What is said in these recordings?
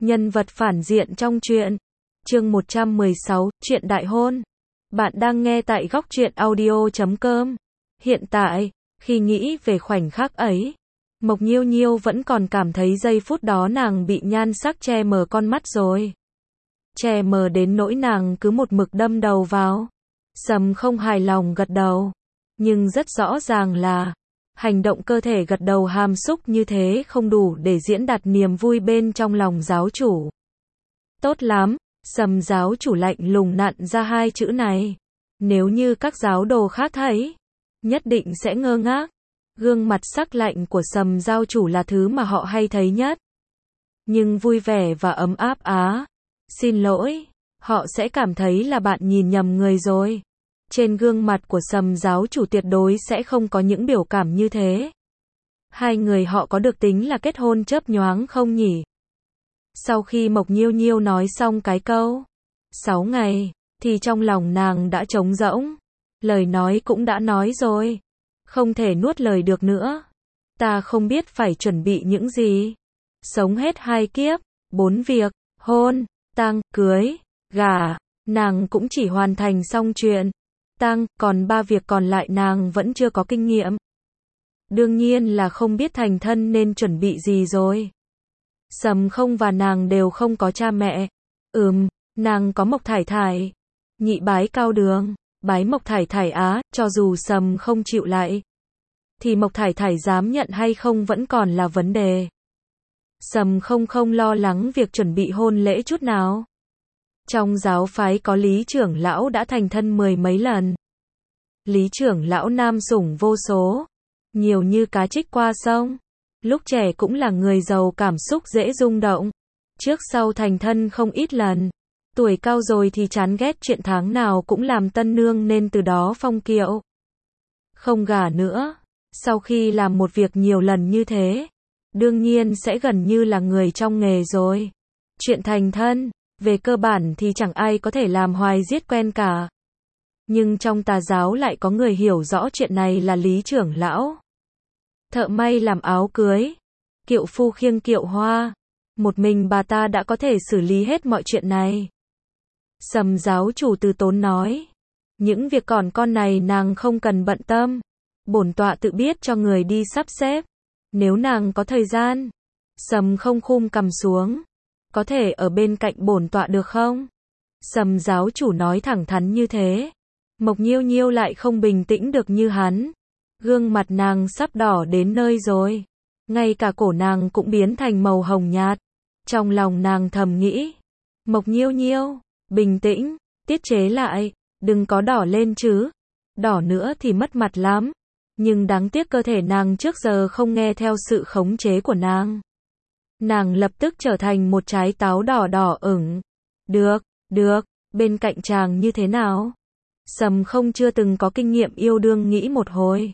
Nhân vật phản diện trong truyện. Chương 116, chuyện đại hôn. Bạn đang nghe tại Góc Truyện Audio.com. Hiện tại, khi nghĩ về khoảnh khắc ấy, Mộc Nhiêu Nhiêu vẫn còn cảm thấy giây phút đó nàng bị nhan sắc che mờ con mắt rồi. Che mờ đến nỗi nàng cứ một mực đâm đầu vào. Sầm không hài lòng gật đầu. Nhưng rất rõ ràng là hành động cơ thể gật đầu hàm xúc như thế không đủ để diễn đạt niềm vui bên trong lòng giáo chủ. Tốt lắm, Sầm giáo chủ lạnh lùng nặn ra hai chữ này. Nếu như các giáo đồ khác thấy, nhất định sẽ ngơ ngác. Gương mặt sắc lạnh của Sầm giáo chủ là thứ mà họ hay thấy nhất. Nhưng vui vẻ và ấm áp á. Xin lỗi, họ sẽ cảm thấy là bạn nhìn nhầm người rồi. Trên gương mặt của Sầm giáo chủ tuyệt đối sẽ không có những biểu cảm như thế. Hai người họ có được tính là kết hôn chớp nhoáng không nhỉ? Sau khi Mộc Nhiêu Nhiêu nói xong cái câu 6 ngày, thì trong lòng nàng đã trống rỗng. Lời nói cũng đã nói rồi. Không thể nuốt lời được nữa. Ta không biết phải chuẩn bị những gì. Sống hết 2 kiếp, 4 việc, hôn, tang, cưới, gả. Nàng cũng chỉ hoàn thành xong chuyện tang, còn 3 việc còn lại nàng vẫn chưa có kinh nghiệm. Đương nhiên là không biết thành thân nên chuẩn bị gì rồi. Sầm không và nàng đều không có cha mẹ. Nàng có Mộc Thải Thải. Nhị bái Cao Đường, bái Mộc Thải Thải á, cho dù Sầm không chịu lại, thì Mộc Thải Thải dám nhận hay không vẫn còn là vấn đề. Sầm không lo lắng việc chuẩn bị hôn lễ chút nào. Trong giáo phái có Lý trưởng lão đã thành thân 10 mấy lần. Lý trưởng lão nam sủng vô số, nhiều như cá trích qua sông. Lúc trẻ cũng là người giàu cảm xúc dễ rung động. Trước sau thành thân không ít lần. Tuổi cao rồi thì chán ghét chuyện tháng nào cũng làm tân nương nên từ đó phong kiệu không gả nữa. Sau khi làm một việc nhiều lần như thế, đương nhiên sẽ gần như là người trong nghề rồi. Chuyện thành thân, về cơ bản thì chẳng ai có thể làm hoài giết quen cả. Nhưng trong tà giáo lại có người hiểu rõ chuyện này là Lý trưởng lão. Thợ may làm áo cưới, kiệu phu khiêng kiệu hoa. Một mình bà ta đã có thể xử lý hết mọi chuyện này. Sầm giáo chủ từ tốn nói. Những việc còn con này nàng không cần bận tâm. Bổn tọa tự biết cho người đi sắp xếp. Nếu nàng có thời gian. Sầm không khum cằm xuống. Có thể ở bên cạnh bổn tọa được không? Sầm giáo chủ nói thẳng thắn như thế. Mộc Nhiêu Nhiêu lại không bình tĩnh được như hắn. Gương mặt nàng sắp đỏ đến nơi rồi. Ngay cả cổ nàng cũng biến thành màu hồng nhạt. Trong lòng nàng thầm nghĩ. Mộc Nhiêu Nhiêu, bình tĩnh, tiết chế lại, đừng có đỏ lên chứ. Đỏ nữa thì mất mặt lắm. Nhưng đáng tiếc cơ thể nàng trước giờ không nghe theo sự khống chế của nàng. Nàng lập tức trở thành một trái táo đỏ đỏ ửng. Được, bên cạnh chàng như thế nào? Sầm không chưa từng có kinh nghiệm yêu đương nghĩ một hồi.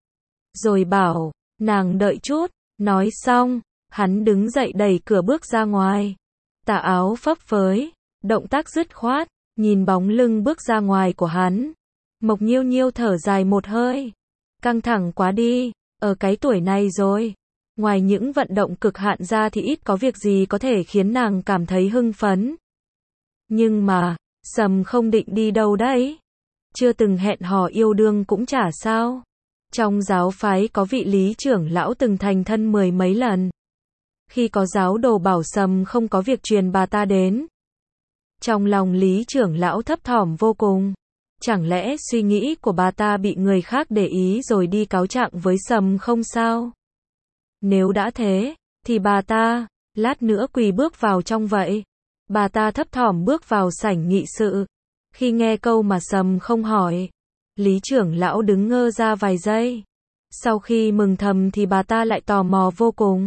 Rồi bảo, nàng đợi chút, nói xong, hắn đứng dậy đẩy cửa bước ra ngoài. Tà áo phấp phới, động tác dứt khoát, nhìn bóng lưng bước ra ngoài của hắn. Mộc Nhiêu Nhiêu thở dài một hơi. Căng thẳng quá đi, ở cái tuổi này rồi. Ngoài những vận động cực hạn ra thì ít có việc gì có thể khiến nàng cảm thấy hưng phấn. Nhưng mà, Sầm không định đi đâu đấy. Chưa từng hẹn hò yêu đương cũng chả sao. Trong giáo phái có vị Lý trưởng lão từng thành thân 10 mấy lần. Khi có giáo đồ bảo Sầm không có việc truyền bà ta đến. Trong lòng Lý trưởng lão thấp thỏm vô cùng. Chẳng lẽ suy nghĩ của bà ta bị người khác để ý rồi đi cáo trạng với Sầm không sao? Nếu đã thế, thì bà ta, lát nữa quỳ bước vào trong vậy. Bà ta thấp thỏm bước vào sảnh nghị sự. Khi nghe câu mà Sầm không hỏi, Lý trưởng lão đứng ngơ ra vài giây. Sau khi mừng thầm thì bà ta lại tò mò vô cùng.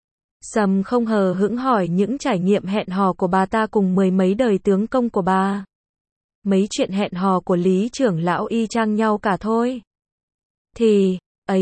Sầm không hờ hững hỏi những trải nghiệm hẹn hò của bà ta cùng 10 mấy đời tướng công của bà. Mấy chuyện hẹn hò của Lý trưởng lão y chang nhau cả thôi. Thì,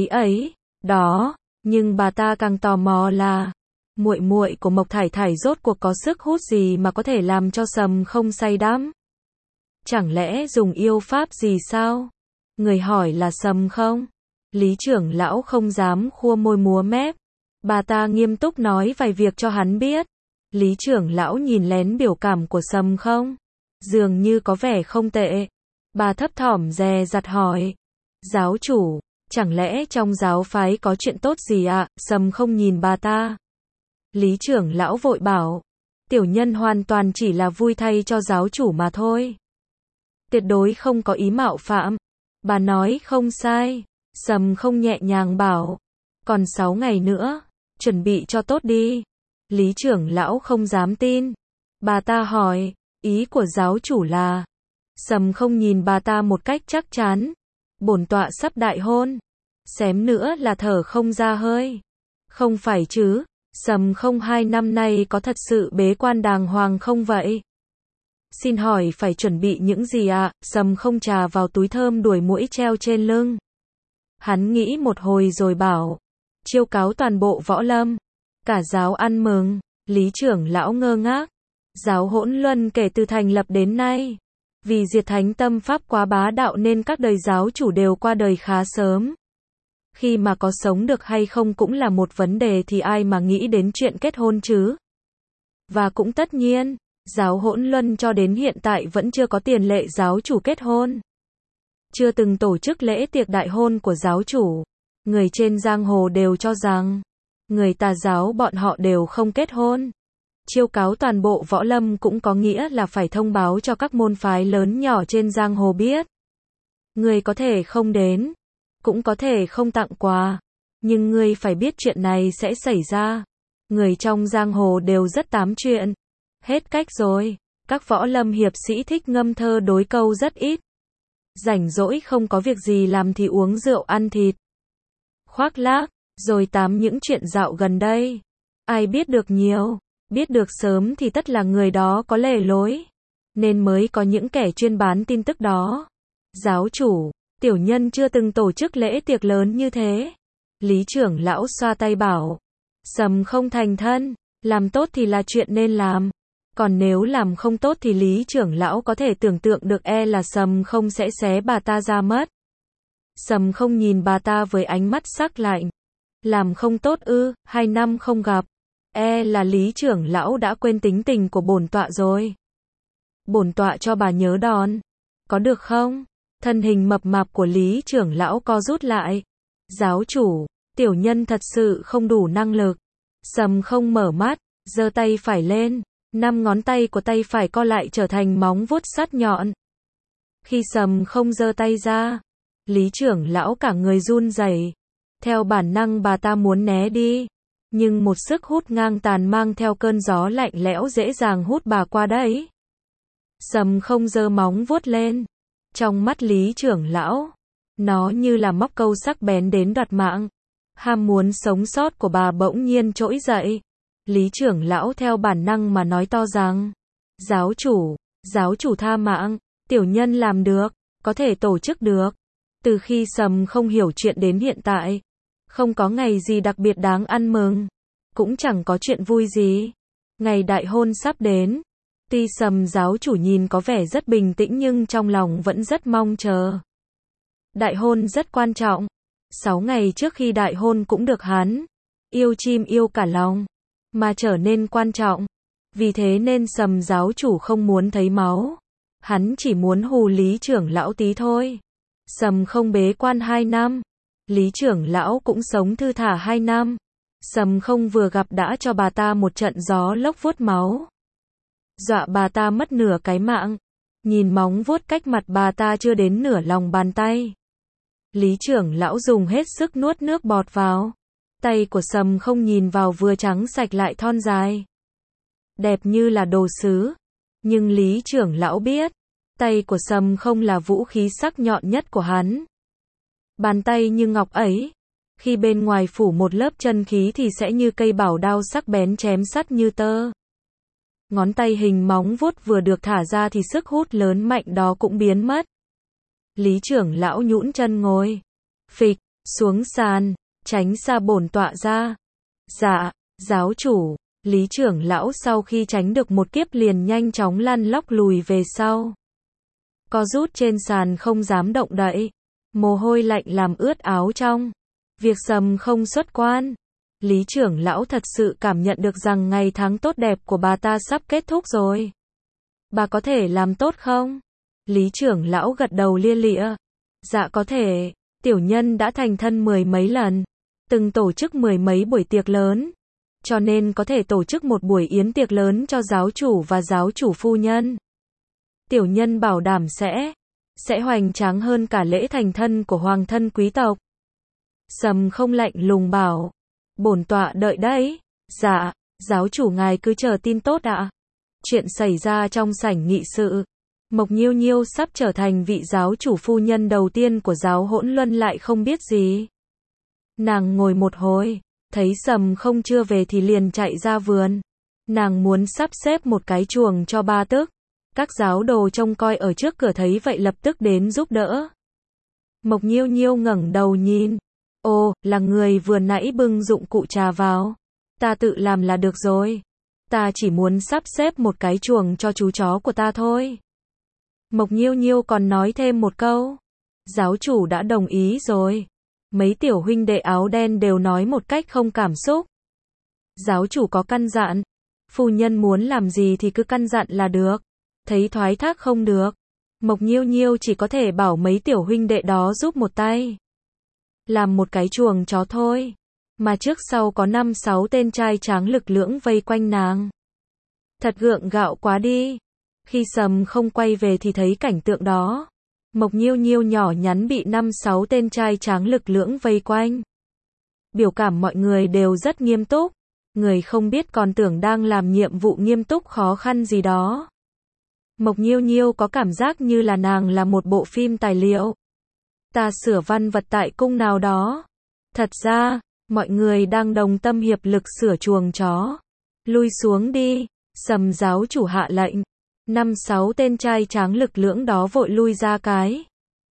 đó, nhưng bà ta càng tò mò là muội muội của Mộc Thải Thải rốt cuộc có sức hút gì mà có thể làm cho Sầm không say đắm. Chẳng lẽ dùng yêu pháp gì sao? Người hỏi là Sầm không? Lý trưởng lão không dám khua môi múa mép. Bà ta nghiêm túc nói vài việc cho hắn biết. Lý trưởng lão nhìn lén biểu cảm của Sầm Không. Dường như có vẻ không tệ. Bà thấp thỏm dè dặt hỏi. Giáo chủ, chẳng lẽ trong giáo phái có chuyện tốt gì ạ? Sầm Không nhìn bà ta. Lý trưởng lão vội bảo. Tiểu nhân hoàn toàn chỉ là vui thay cho giáo chủ mà thôi. Tuyệt đối không có ý mạo phạm. Bà nói không sai. Sầm Không nhẹ nhàng bảo. Còn 6 ngày nữa, chuẩn bị cho tốt đi. Lý trưởng lão không dám tin. Bà ta hỏi, ý của giáo chủ là. Sầm Không nhìn bà ta một cách chắc chắn. Bổn tọa sắp đại hôn. Xém nữa là thở không ra hơi. Không phải chứ, Sầm Không 2 năm nay có thật sự bế quan đàng hoàng không vậy? Xin hỏi phải chuẩn bị những gì ạ? Sầm Không trà vào túi thơm đuổi muỗi treo trên lưng. Hắn nghĩ một hồi rồi bảo. Chiêu cáo toàn bộ võ lâm. Cả giáo ăn mừng. Lý trưởng lão ngơ ngác. Giáo Hỗn Luân kể từ thành lập đến nay. Vì diệt thánh tâm pháp quá bá đạo nên các đời giáo chủ đều qua đời khá sớm. Khi mà có sống được hay không cũng là một vấn đề thì ai mà nghĩ đến chuyện kết hôn chứ. Và cũng tất nhiên, giáo Hỗn Luân cho đến hiện tại vẫn chưa có tiền lệ giáo chủ kết hôn. Chưa từng tổ chức lễ tiệc đại hôn của giáo chủ. Người trên giang hồ đều cho rằng, người tà giáo bọn họ đều không kết hôn. Chiêu cáo toàn bộ võ lâm cũng có nghĩa là phải thông báo cho các môn phái lớn nhỏ trên giang hồ biết. Người có thể không đến, cũng có thể không tặng quà, nhưng ngươi phải biết chuyện này sẽ xảy ra. Người trong giang hồ đều rất tám chuyện. Hết cách rồi, các võ lâm hiệp sĩ thích ngâm thơ đối câu rất ít. Rảnh rỗi không có việc gì làm thì uống rượu ăn thịt. Khoác lác, rồi tám những chuyện dạo gần đây. Ai biết được nhiều, biết được sớm thì tất là người đó có lề lối. Nên mới có những kẻ chuyên bán tin tức đó. Giáo chủ, tiểu nhân chưa từng tổ chức lễ tiệc lớn như thế. Lý trưởng lão xoa tay bảo. Sầm Không thành thân, làm tốt thì là chuyện nên làm. Còn nếu làm không tốt thì Lý trưởng lão có thể tưởng tượng được là Sầm Không sẽ xé bà ta ra mất. Sầm Không nhìn bà ta với ánh mắt sắc lạnh. Làm không tốt ư? 2 năm không gặp. Là Lý trưởng lão đã quên tính tình của bổn tọa rồi. Bổn tọa cho bà nhớ đòn. Có được không? Thân hình mập mạp của Lý trưởng lão co rút lại. Giáo chủ, tiểu nhân thật sự không đủ năng lực. Sầm Không mở mắt, giơ tay phải lên. 5 ngón tay của tay phải co lại trở thành móng vuốt sắt nhọn. Khi Sầm Không giơ tay ra, Lý trưởng lão cả người run rẩy. Theo bản năng bà ta muốn né đi. Nhưng một sức hút ngang tàn mang theo cơn gió lạnh lẽo dễ dàng hút bà qua đấy. Sầm Không giơ móng vuốt lên. Trong mắt Lý trưởng lão, nó như là móc câu sắc bén đến đoạt mạng. Ham muốn sống sót của bà bỗng nhiên trỗi dậy. Lý trưởng lão theo bản năng mà nói to rằng, giáo chủ tha mạng, tiểu nhân làm được, có thể tổ chức được. Từ khi Sầm Không hiểu chuyện đến hiện tại, không có ngày gì đặc biệt đáng ăn mừng, cũng chẳng có chuyện vui gì. Ngày đại hôn sắp đến, tuy Sầm giáo chủ nhìn có vẻ rất bình tĩnh nhưng trong lòng vẫn rất mong chờ. Đại hôn rất quan trọng. 6 ngày trước khi đại hôn cũng được hắn yêu chim yêu cả lòng, mà trở nên quan trọng. Vì thế nên Sầm giáo chủ không muốn thấy máu. Hắn chỉ muốn hù Lý trưởng lão tí thôi. Sầm Không bế quan 2 năm. Lý trưởng lão cũng sống thư thả 2 năm. Sầm Không vừa gặp đã cho bà ta một trận gió lốc vuốt máu. Dọa bà ta mất nửa cái mạng. Nhìn móng vuốt cách mặt bà ta chưa đến nửa lòng bàn tay. Lý trưởng lão dùng hết sức nuốt nước bọt vào. Tay của Sầm Không nhìn vào vừa trắng sạch lại thon dài. Đẹp như là đồ sứ. Nhưng Lý trưởng lão biết, tay của Sầm Không là vũ khí sắc nhọn nhất của hắn. Bàn tay như ngọc ấy, khi bên ngoài phủ một lớp chân khí thì sẽ như cây bảo đao sắc bén chém sắt như tơ. Ngón tay hình móng vuốt vừa được thả ra thì sức hút lớn mạnh đó cũng biến mất. Lý trưởng lão nhũn chân ngồi, phịch, xuống sàn, tránh xa bổn tọa ra. Dạ, giáo chủ. Lý trưởng lão sau khi tránh được một kiếp liền nhanh chóng lăn lóc lùi về sau. Co rút trên sàn không dám động đậy. Mồ hôi lạnh làm ướt áo trong. Việc Sầm Không xuất quan, Lý trưởng lão thật sự cảm nhận được rằng ngày tháng tốt đẹp của bà ta sắp kết thúc rồi. Bà có thể làm tốt không? Lý trưởng lão gật đầu lia lịa. Dạ có thể, tiểu nhân đã thành thân mười mấy lần, từng tổ chức mười mấy buổi tiệc lớn, cho nên có thể tổ chức một buổi yến tiệc lớn cho giáo chủ và giáo chủ phu nhân. Tiểu nhân bảo đảm sẽ hoành tráng hơn cả lễ thành thân của hoàng thân quý tộc. Sầm không lạnh lùng bảo, bổn tọa đợi đấy. Dạ, giáo chủ ngài cứ chờ tin tốt ạ. Chuyện xảy ra trong sảnh nghị sự. Mộc Nhiêu Nhiêu sắp trở thành vị giáo chủ phu nhân đầu tiên của giáo Hỗn Luân lại không biết gì. Nàng ngồi một hồi, thấy Sầm không chưa về thì liền chạy ra vườn. Nàng muốn sắp xếp một cái chuồng cho ba tức. Các giáo đồ trông coi ở trước cửa thấy vậy lập tức đến giúp đỡ. Mộc Nhiêu Nhiêu ngẩng đầu nhìn. Ồ, là người vừa nãy bưng dụng cụ trà vào. Ta tự làm là được rồi. Ta chỉ muốn sắp xếp một cái chuồng cho chú chó của ta thôi. Mộc Nhiêu Nhiêu còn nói thêm một câu. Giáo chủ đã đồng ý rồi. Mấy tiểu huynh đệ áo đen đều nói một cách không cảm xúc. Giáo chủ có căn dặn. Phu nhân muốn làm gì thì cứ căn dặn là được. Thấy thoái thác không được. Mộc Nhiêu Nhiêu chỉ có thể bảo mấy tiểu huynh đệ đó giúp một tay. Làm một cái chuồng chó thôi. Mà trước sau có 5-6 tên trai tráng lực lưỡng vây quanh nàng. Thật gượng gạo quá đi. Khi Sầm không quay về thì thấy cảnh tượng đó. Mộc Nhiêu Nhiêu nhỏ nhắn bị 5-6 tên trai tráng lực lưỡng vây quanh. Biểu cảm mọi người đều rất nghiêm túc. Người không biết còn tưởng đang làm nhiệm vụ nghiêm túc khó khăn gì đó. Mộc Nhiêu Nhiêu có cảm giác như là nàng là một bộ phim tài liệu. Ta sửa văn vật tại cung nào đó. Thật ra, mọi người đang đồng tâm hiệp lực sửa chuồng chó. Lui xuống đi, Sầm giáo chủ hạ lệnh. 5-6 tên trai tráng lực lưỡng đó vội lui ra cái.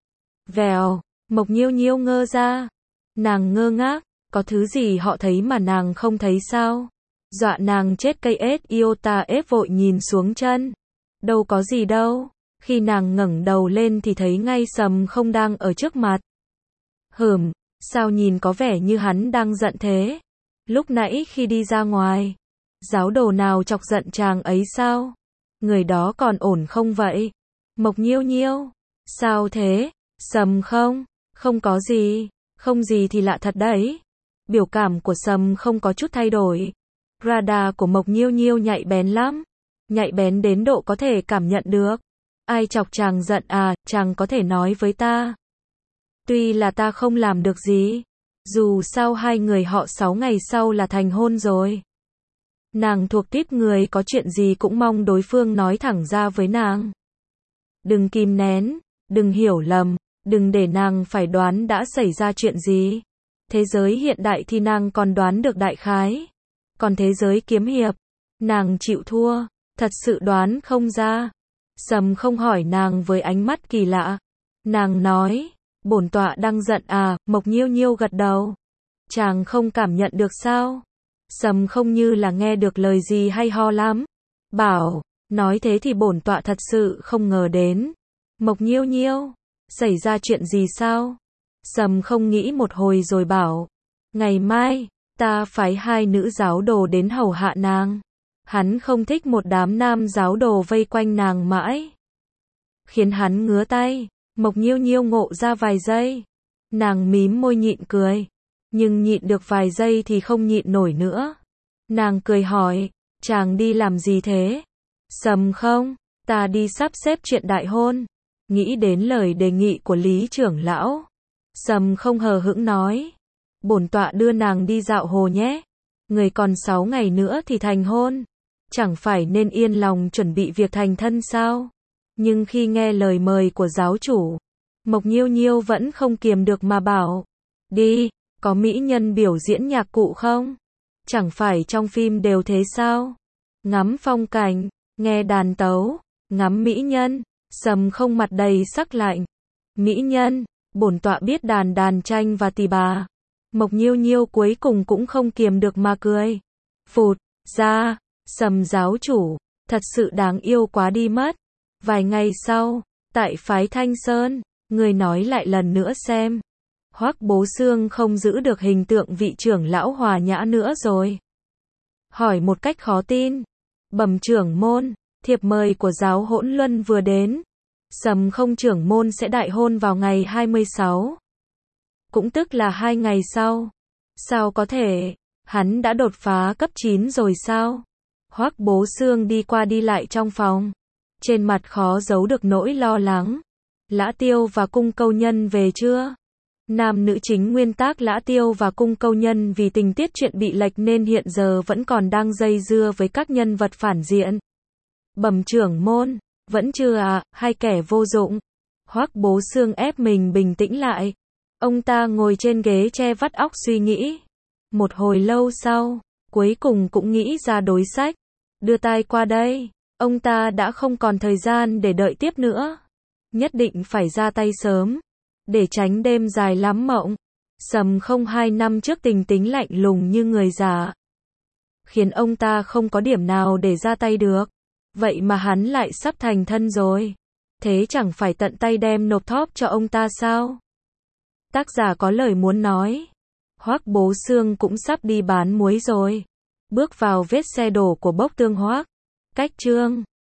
Vèo, Mộc Nhiêu Nhiêu ngơ ra. Nàng ngơ ngác, có thứ gì họ thấy mà nàng không thấy sao? Dọa nàng chết cây ết iota ép vội nhìn xuống chân. Đâu có gì đâu. Khi nàng ngẩng đầu lên thì thấy ngay Sầm không đang ở trước mặt. Sao nhìn có vẻ như hắn đang giận thế? Lúc nãy khi đi ra ngoài, giáo đồ nào chọc giận chàng ấy sao? Người đó còn ổn không vậy? Mộc Nhiêu Nhiêu, sao thế? Sầm không có gì, không gì thì lạ thật đấy. Biểu cảm của Sầm không có chút thay đổi. Radar của Mộc Nhiêu Nhiêu nhạy bén lắm. Nhạy bén đến độ có thể cảm nhận được. Ai chọc chàng giận à, chàng có thể nói với ta. Tuy là ta không làm được gì. Dù sao hai người họ 6 ngày sau là thành hôn rồi. Nàng thuộc tiếp người có chuyện gì cũng mong đối phương nói thẳng ra với nàng. Đừng kìm nén, đừng hiểu lầm, đừng để nàng phải đoán đã xảy ra chuyện gì. Thế giới hiện đại thì nàng còn đoán được đại khái. Còn thế giới kiếm hiệp, nàng chịu thua, thật sự đoán không ra. Sầm không hỏi nàng với ánh mắt kỳ lạ. Nàng nói, bổn tọa đang giận à, Mộc Nhiêu Nhiêu gật đầu. Chàng không cảm nhận được sao? Sầm không như là nghe được lời gì hay ho lắm. Bảo, nói thế thì bổn tọa thật sự không ngờ đến. Mộc Nhiêu Nhiêu, xảy ra chuyện gì sao? Sầm không nghĩ một hồi rồi bảo, ngày mai, ta phái 2 nữ giáo đồ đến hầu hạ nàng. Hắn không thích một đám nam giáo đồ vây quanh nàng mãi. Khiến hắn ngứa tay. Mộc Nhiêu Nhiêu ngộ ra vài giây. Nàng mím môi nhịn cười. Nhưng nhịn được vài giây thì không nhịn nổi nữa. Nàng cười hỏi, chàng đi làm gì thế? Sầm không, ta đi sắp xếp chuyện đại hôn. Nghĩ đến lời đề nghị của Lý trưởng lão. Sầm không hờ hững nói. Bổn tọa đưa nàng đi dạo hồ nhé. Người còn 6 ngày nữa thì thành hôn. Chẳng phải nên yên lòng chuẩn bị việc thành thân sao? Nhưng khi nghe lời mời của giáo chủ, Mộc Nhiêu Nhiêu vẫn không kiềm được mà bảo. Đi, có mỹ nhân biểu diễn nhạc cụ không? Chẳng phải trong phim đều thế sao? Ngắm phong cảnh, nghe đàn tấu, ngắm mỹ nhân. Sầm không mặt đầy sắc lạnh. Mỹ nhân, bổn tọa biết đàn tranh và tỳ bà. Mộc Nhiêu Nhiêu cuối cùng cũng không kiềm được mà cười. Phụt ra, Sầm giáo chủ, thật sự đáng yêu quá đi mất. Vài ngày sau, tại phái Thanh Sơn, người nói lại lần nữa xem. Hoắc Bố Xương không giữ được hình tượng vị trưởng lão hòa nhã nữa rồi. Hỏi một cách khó tin. Bẩm trưởng môn, thiệp mời của giáo hỗn luân vừa đến. Sầm không trưởng môn sẽ đại hôn vào ngày 26. Cũng tức là 2 ngày sau. Sao có thể? Hắn đã đột phá cấp 9 rồi sao? Hoắc Bố Xương đi qua đi lại trong phòng. Trên mặt khó giấu được nỗi lo lắng. Lã Tiêu và Cung Câu Nhân về chưa? Nam nữ chính nguyên tác Lã Tiêu và Cung Câu Nhân vì tình tiết chuyện bị lệch nên hiện giờ vẫn còn đang dây dưa với các nhân vật phản diện. Bẩm trưởng môn, vẫn chưa à, hai kẻ vô dụng. Hoắc Bố Xương ép mình bình tĩnh lại. Ông ta ngồi trên ghế che vắt óc suy nghĩ. Một hồi lâu sau, cuối cùng cũng nghĩ ra đối sách. Đưa tay qua đây. Ông ta đã không còn thời gian để đợi tiếp nữa. Nhất định phải ra tay sớm. Để tránh đêm dài lắm mộng. Sầm không 2 năm trước tình tính lạnh lùng như người già. Khiến ông ta không có điểm nào để ra tay được. Vậy mà hắn lại sắp thành thân rồi. Thế chẳng phải tận tay đem nộp thóp cho ông ta sao? Tác giả có lời muốn nói. Hoắc Bố Xương cũng sắp đi bán muối rồi. Bước vào vết xe đổ của Bốc Tương Hoắc. Cách chương